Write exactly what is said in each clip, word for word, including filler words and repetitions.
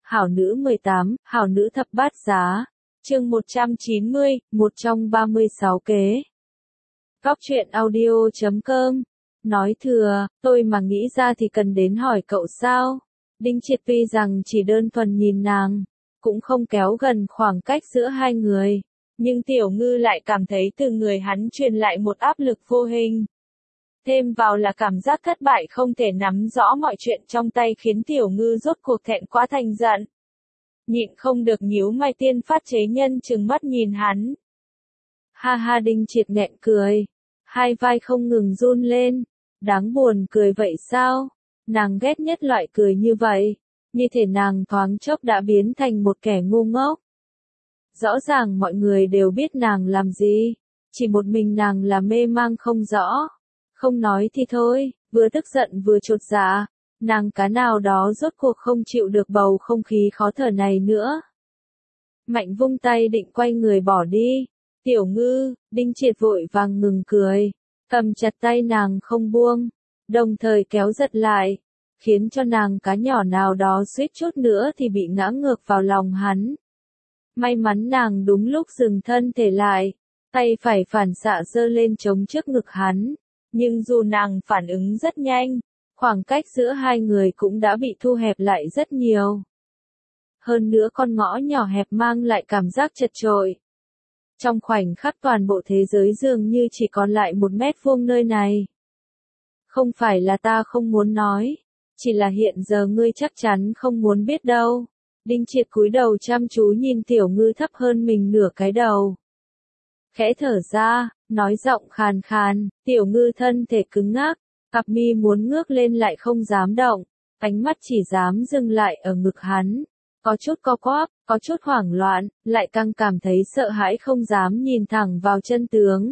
Hảo nữ mười tám, hảo nữ thập bát giá. Chương một trăm chín mươi, một trong ba mươi sáu kế. Góc truyện audio chấm com. Nói thừa, tôi mà nghĩ ra thì cần đến hỏi cậu sao? Đinh Triệt tuy rằng chỉ đơn thuần nhìn nàng, cũng không kéo gần khoảng cách giữa hai người, nhưng Tiểu Ngư lại cảm thấy từ người hắn truyền lại một áp lực vô hình. Thêm vào là cảm giác thất bại không thể nắm rõ mọi chuyện trong tay khiến Tiểu Ngư rốt cuộc thẹn quá thành giận. Nhịn không được nhíu mày tiên phát chế nhân trừng mắt nhìn hắn. Ha ha, Đinh Triệt nghẹn cười, hai vai không ngừng run lên, đáng buồn cười vậy sao? Nàng ghét nhất loại cười như vậy, như thể nàng thoáng chốc đã biến thành một kẻ ngu ngốc. Rõ ràng mọi người đều biết nàng làm gì, chỉ một mình nàng là mê mang không rõ. Không nói thì thôi, vừa tức giận vừa chột dạ, nàng cá nào đó rốt cuộc không chịu được bầu không khí khó thở này nữa. Mạnh vung tay định quay người bỏ đi. Tiểu Ngư, Đinh Triệt vội vàng ngừng cười, cầm chặt tay nàng không buông, đồng thời kéo giật lại, khiến cho nàng cá nhỏ nào đó suýt chút nữa thì bị ngã ngược vào lòng hắn. May mắn nàng đúng lúc dừng thân thể lại, tay phải phản xạ giơ lên chống trước ngực hắn. Nhưng dù nàng phản ứng rất nhanh, khoảng cách giữa hai người cũng đã bị thu hẹp lại rất nhiều. Hơn nữa con ngõ nhỏ hẹp mang lại cảm giác chật chội. Trong khoảnh khắc toàn bộ thế giới dường như chỉ còn lại một mét vuông nơi này. Không phải là ta không muốn nói, chỉ là hiện giờ ngươi chắc chắn không muốn biết đâu. Đinh Triệt cúi đầu chăm chú nhìn Tiểu Ngư thấp hơn mình nửa cái đầu. Khẽ thở ra, nói giọng khàn khàn, Tiểu Ngư thân thể cứng ngắc, cặp mi muốn ngước lên lại không dám động, ánh mắt chỉ dám dừng lại ở ngực hắn, có chút co quắp, có chút hoảng loạn, lại càng cảm thấy sợ hãi không dám nhìn thẳng vào chân tướng.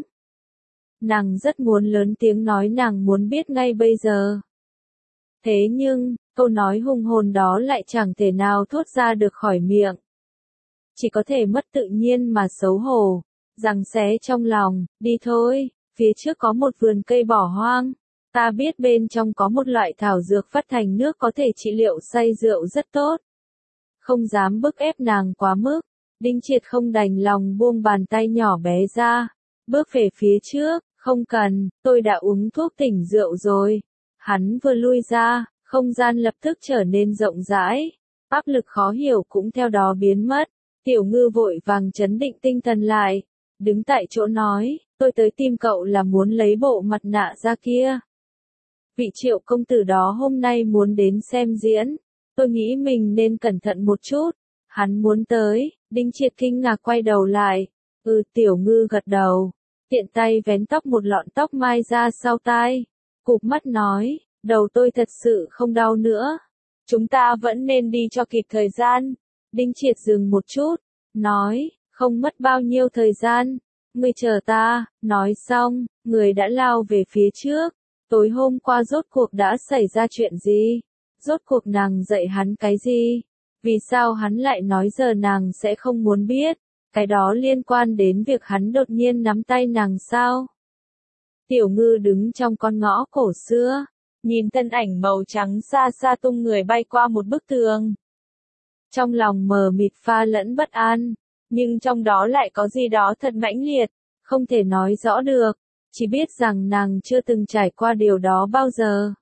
Nàng rất muốn lớn tiếng nói nàng muốn biết ngay bây giờ. Thế nhưng, câu nói hùng hồn đó lại chẳng thể nào thốt ra được khỏi miệng. Chỉ có thể mất tự nhiên mà xấu hổ. Giằng xé trong lòng, đi thôi, phía trước có một vườn cây bỏ hoang, ta biết bên trong có một loại thảo dược phát thành nước có thể trị liệu say rượu rất tốt. Không dám bức ép nàng quá mức, Đinh Triệt không đành lòng buông bàn tay nhỏ bé ra, bước về phía trước, không cần, tôi đã uống thuốc tỉnh rượu rồi. Hắn vừa lui ra, không gian lập tức trở nên rộng rãi, áp lực khó hiểu cũng theo đó biến mất. Tiểu Ngư vội vàng trấn định tinh thần lại. Đứng tại chỗ nói, tôi tới tìm cậu là muốn lấy bộ mặt nạ ra kia. Vị Triệu công tử đó hôm nay muốn đến xem diễn, tôi nghĩ mình nên cẩn thận một chút. Hắn muốn tới, Đinh Triệt kinh ngạc quay đầu lại. Ừ, Tiểu Ngư gật đầu, tiện tay vén tóc một lọn tóc mai ra sau tai, cụp mắt nói, đầu tôi thật sự không đau nữa. Chúng ta vẫn nên đi cho kịp thời gian. Đinh Triệt dừng một chút, nói, không mất bao nhiêu thời gian, ngươi chờ ta. Nói xong, người đã lao về phía trước. Tối hôm qua rốt cuộc đã xảy ra chuyện gì? Rốt cuộc nàng dạy hắn cái gì? Vì sao hắn lại nói giờ nàng sẽ không muốn biết? Cái đó liên quan đến việc hắn đột nhiên nắm tay nàng sao? Tiểu Ngư đứng trong con ngõ cổ xưa, nhìn thân ảnh màu trắng xa xa tung người bay qua một bức tường. Trong lòng mờ mịt pha lẫn bất an, nhưng trong đó lại có gì đó thật mãnh liệt, không thể nói rõ được, chỉ biết rằng nàng chưa từng trải qua điều đó bao giờ.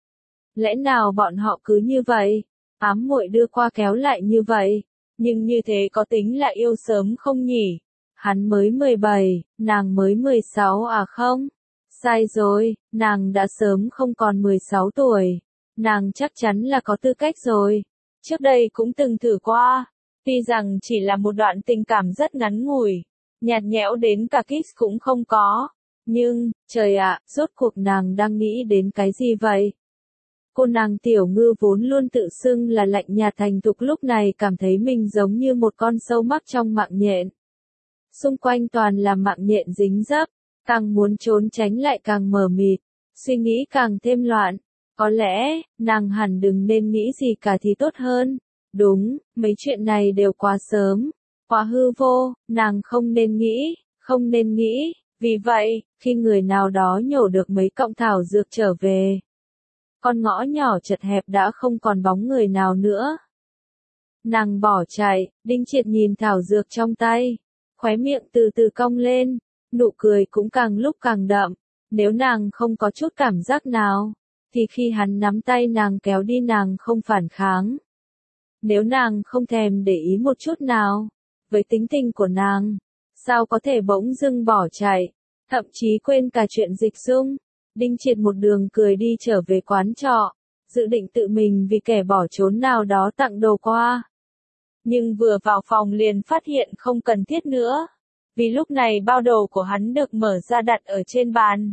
Lẽ nào bọn họ cứ như vậy, ám muội đưa qua kéo lại như vậy, nhưng như thế có tính là yêu sớm không nhỉ? Hắn mới mười bảy, nàng mới mười sáu à không? Sai rồi, nàng đã sớm không còn mười sáu tuổi, nàng chắc chắn là có tư cách rồi. Trước đây cũng từng thử qua, tuy rằng chỉ là một đoạn tình cảm rất ngắn ngủi, nhạt nhẽo đến cả kiss cũng không có. Nhưng, trời ạ, rốt cuộc nàng đang nghĩ đến cái gì vậy? Cô nàng Tiểu Ngư vốn luôn tự xưng là lạnh nhạt thành thục lúc này cảm thấy mình giống như một con sâu mắc trong mạng nhện. Xung quanh toàn là mạng nhện dính dấp, càng muốn trốn tránh lại càng mờ mịt, suy nghĩ càng thêm loạn. Có lẽ, nàng hẳn đừng nên nghĩ gì cả thì tốt hơn. Đúng, mấy chuyện này đều quá sớm, quá hư vô, nàng không nên nghĩ, không nên nghĩ. Vì vậy, khi người nào đó nhổ được mấy cọng thảo dược trở về, con ngõ nhỏ chật hẹp đã không còn bóng người nào nữa. Nàng bỏ chạy, Đinh Triệt nhìn thảo dược trong tay, khóe miệng từ từ cong lên, nụ cười cũng càng lúc càng đậm. Nếu nàng không có chút cảm giác nào, thì khi hắn nắm tay nàng kéo đi nàng không phản kháng. Nếu nàng không thèm để ý một chút nào, với tính tình của nàng, sao có thể bỗng dưng bỏ chạy, thậm chí quên cả chuyện Dịch Dung. Đinh Triệt một đường cười đi trở về quán trọ, dự định tự mình vì kẻ bỏ trốn nào đó tặng đồ qua. Nhưng vừa vào phòng liền phát hiện không cần thiết nữa, vì lúc này bao đồ của hắn được mở ra đặt ở trên bàn.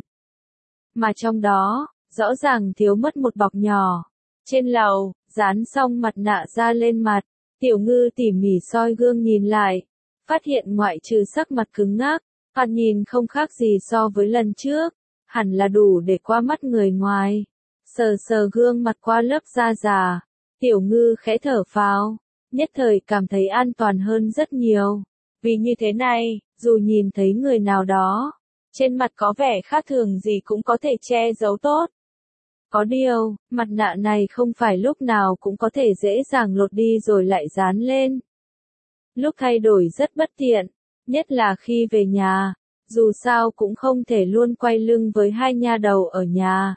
Mà trong đó, rõ ràng thiếu mất một bọc nhỏ. Trên lầu, dán xong mặt nạ ra lên mặt, Tiểu Ngư tỉ mỉ soi gương nhìn lại, phát hiện ngoại trừ sắc mặt cứng ngắc, thoạt nhìn không khác gì so với lần trước, hẳn là đủ để qua mắt người ngoài. Sờ sờ gương mặt qua lớp da già, Tiểu Ngư khẽ thở phào, nhất thời cảm thấy an toàn hơn rất nhiều. Vì như thế này, dù nhìn thấy người nào đó, trên mặt có vẻ khác thường gì cũng có thể che giấu tốt. Có điều, mặt nạ này không phải lúc nào cũng có thể dễ dàng lột đi rồi lại dán lên. Lúc thay đổi rất bất tiện, nhất là khi về nhà, dù sao cũng không thể luôn quay lưng với hai nha đầu ở nhà.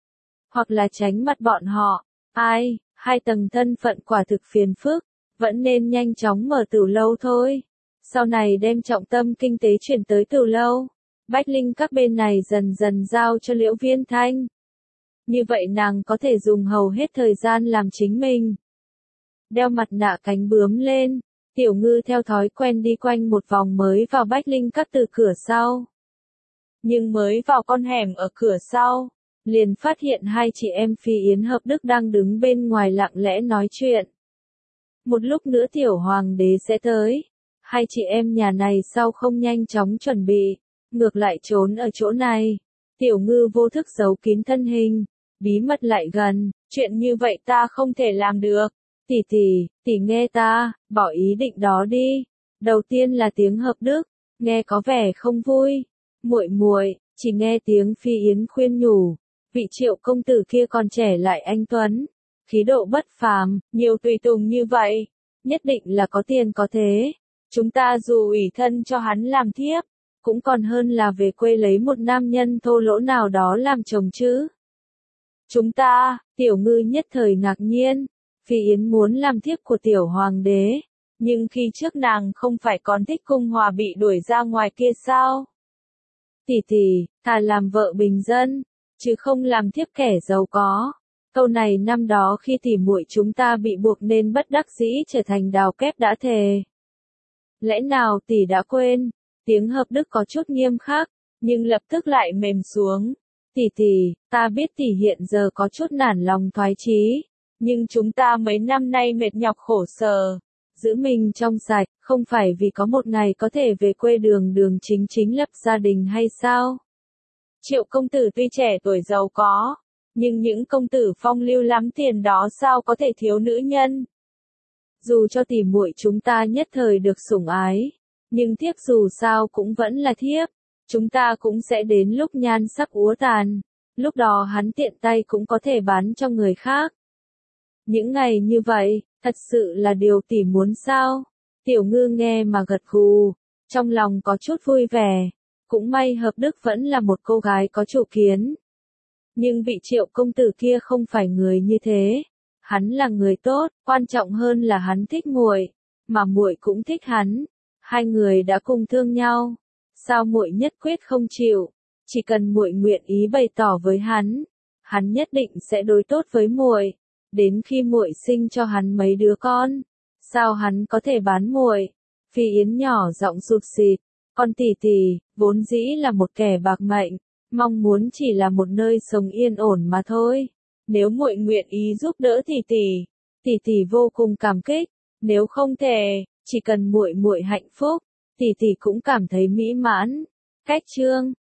Hoặc là tránh mặt bọn họ, ai, hai tầng thân phận quả thực phiền phức, vẫn nên nhanh chóng mở tửu lâu thôi. Sau này đem trọng tâm kinh tế chuyển tới tửu lâu, Bách Linh các bên này dần dần giao cho Liễu Viên Thanh. Như vậy nàng có thể dùng hầu hết thời gian làm chính mình. Đeo mặt nạ cánh bướm lên, Tiểu Ngư theo thói quen đi quanh một vòng mới vào Bách Linh các từ cửa sau. Nhưng mới vào con hẻm ở cửa sau, liền phát hiện hai chị em Phi Yến Hợp Đức đang đứng bên ngoài lặng lẽ nói chuyện. Một lúc nữa Tiểu Hoàng đế sẽ tới, hai chị em nhà này sao không nhanh chóng chuẩn bị, ngược lại trốn ở chỗ này. Tiểu Ngư vô thức giấu kín thân hình, bí mật lại gần, chuyện như vậy ta không thể làm được. Tỷ tỷ, tỷ nghe ta, bỏ ý định đó đi. Đầu tiên là tiếng Hợp Đức, nghe có vẻ không vui. Muội muội, chỉ nghe tiếng Phi Yến khuyên nhủ, vị Triệu công tử kia còn trẻ lại anh tuấn, khí độ bất phàm, nhiều tùy tùng như vậy, nhất định là có tiền có thế. Chúng ta dù ủy thân cho hắn làm thiếp, cũng còn hơn là về quê lấy một nam nhân thô lỗ nào đó làm chồng chứ. Chúng ta, Tiểu Ngư nhất thời ngạc nhiên, Phi Yến muốn làm thiếp của Tiểu Hoàng đế, nhưng khi trước nàng không phải còn thích cung hòa bị đuổi ra ngoài kia sao? Tỷ tỷ, thà làm vợ bình dân, chứ không làm thiếp kẻ giàu có. Câu này năm đó khi tỷ muội chúng ta bị buộc nên bất đắc dĩ trở thành đào kép đã thề. Lẽ nào tỷ đã quên? Tiếng Hợp Đức có chút nghiêm khắc, nhưng lập tức lại mềm xuống. Tỷ tỷ, ta biết tỷ hiện giờ có chút nản lòng thoái chí, nhưng chúng ta mấy năm nay mệt nhọc khổ sở, giữ mình trong sạch, không phải vì có một ngày có thể về quê đường đường chính chính lập gia đình hay sao? Triệu công tử tuy trẻ tuổi giàu có, nhưng những công tử phong lưu lắm tiền đó sao có thể thiếu nữ nhân? Dù cho tỷ muội chúng ta nhất thời được sủng ái, nhưng thiếp dù sao cũng vẫn là thiếp, chúng ta cũng sẽ đến lúc nhan sắc úa tàn, lúc đó hắn tiện tay cũng có thể bán cho người khác. Những ngày như vậy, thật sự là điều tỷ muốn sao? Tiểu Ngư nghe mà gật gù, trong lòng có chút vui vẻ, cũng may Hợp Đức vẫn là một cô gái có chủ kiến. Nhưng vị Triệu công tử kia không phải người như thế, hắn là người tốt, quan trọng hơn là hắn thích muội, mà muội cũng thích hắn, hai người đã cùng thương nhau, sao muội nhất quyết không chịu? Chỉ cần muội nguyện ý bày tỏ với hắn, hắn nhất định sẽ đối tốt với muội, đến khi muội sinh cho hắn mấy đứa con, sao hắn có thể bán muội? Phi Yến nhỏ giọng sụt sịt, con tỷ tỷ, vốn dĩ là một kẻ bạc mệnh, mong muốn chỉ là một nơi sống yên ổn mà thôi. Nếu muội nguyện ý giúp đỡ tỷ tỷ, tỷ tỷ vô cùng cảm kích, nếu không thể, chỉ cần muội muội hạnh phúc, tỷ tỷ cũng cảm thấy mỹ mãn. Cách chương